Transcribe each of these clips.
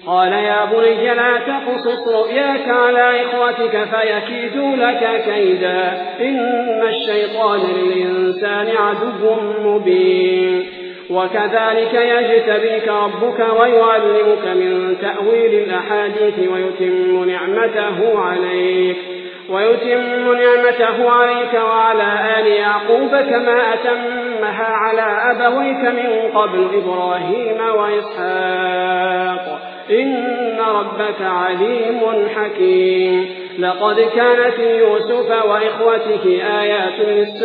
قال يا بني لا تقصص رؤياك على إخوتك فيكيدوا لك كيدا إن الشيطان للإنسان عدو مبين وكذلك يجتبيك ربك ويعلمك من تأويل الأحاديث ويتم نعمته عليك وعلى آل يعقوب كما أتمها على أبويك من قبل إبراهيم وإسحاق إن ربك عليم حكيم لقد كان في يوسف وإخوته آيات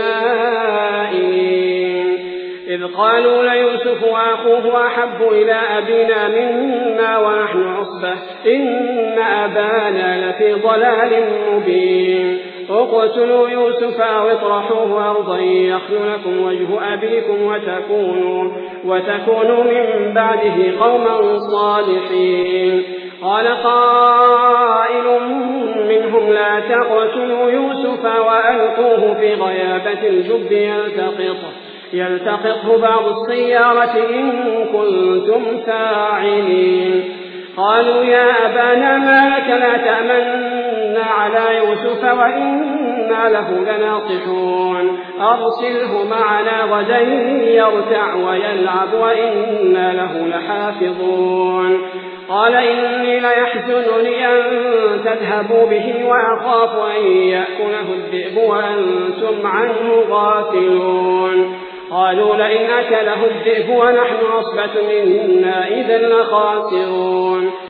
للسائلين إذ قالوا ليوسف وأخوه أحب إلى أبينا منا ونحن عصبة إن أبانا لفي ضلال مبين اقتلوا يوسف أو اطرحوه أرضا يخل لكم وجه أبيكم وتكونوا من بعده قوما صالحين قال قائل منهم لا تقتلوا يوسف وألقوه في غيابة الجب يلتقطه بعض السيارة إن كنتم فاعلين قالوا يا أبانا ما لك لا تأمنا على يوسف وإنا له لناصحون أرسله معنا غدا يرتع ويلعب وإنا له لحافظون قال إني ليحزنني أن تذهبوا به وأخاف أن يأكله الذئب وأنتم عنه غافلون قالوا لئن أكله الذئب ونحن عصبة منا إذا لخاسرون